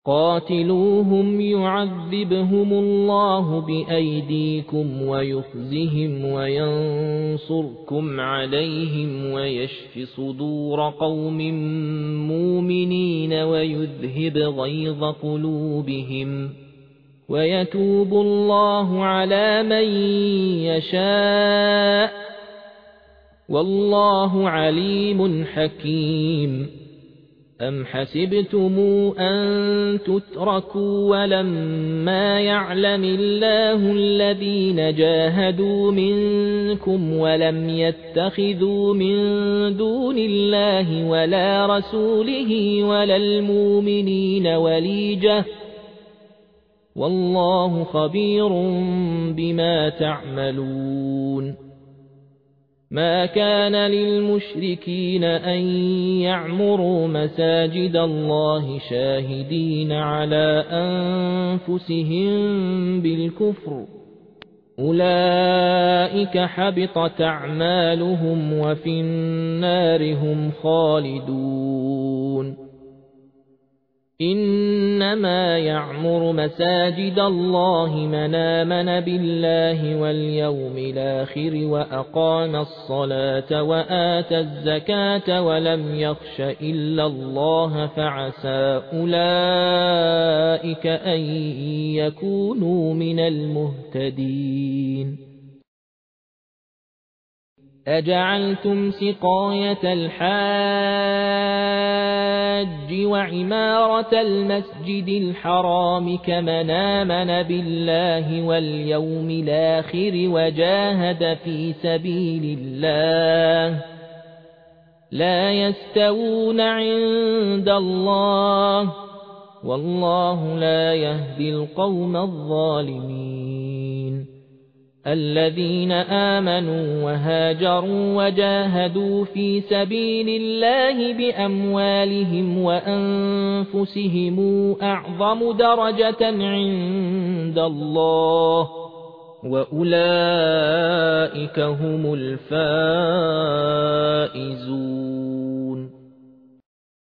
قاتلوهم يعذبهم الله بأيديكم ويخزهم وينصركم عليهم ويشف صدور قوم مؤمنين ويذهب غيظ قلوبهم ويتوب الله على من يشاء والله عليم حكيم. أم حسبتم أن تتركوا ولما يعلم الله الذين جاهدوا منكم ولم يتخذوا من دون الله ولا رسوله ولا المؤمنين وليجة والله خبير بما تعملون. ما كان للمشركين أن يعمروا مساجد الله شاهدين على أنفسهم بالكفر أولئك حبطت أعمالهم وفي النار هم خالدون. إنما يعمر مساجد الله من آمن بالله واليوم الآخر وأقام الصلاة وآتى الزكاة ولم يخش إلا الله فعسى أولئك أن يكونوا من المهتدين. أجعلتم سقاية الحاج وعمارة المسجد الحرام كمن آمن بالله واليوم الآخر وجاهد في سبيل الله لا يستوون عند الله والله لا يهدي القوم الظالمين. الذين آمنوا وهاجروا وجاهدوا في سبيل الله بأموالهم وأنفسهم أعظم درجة عند الله وأولئك هم الفائزون.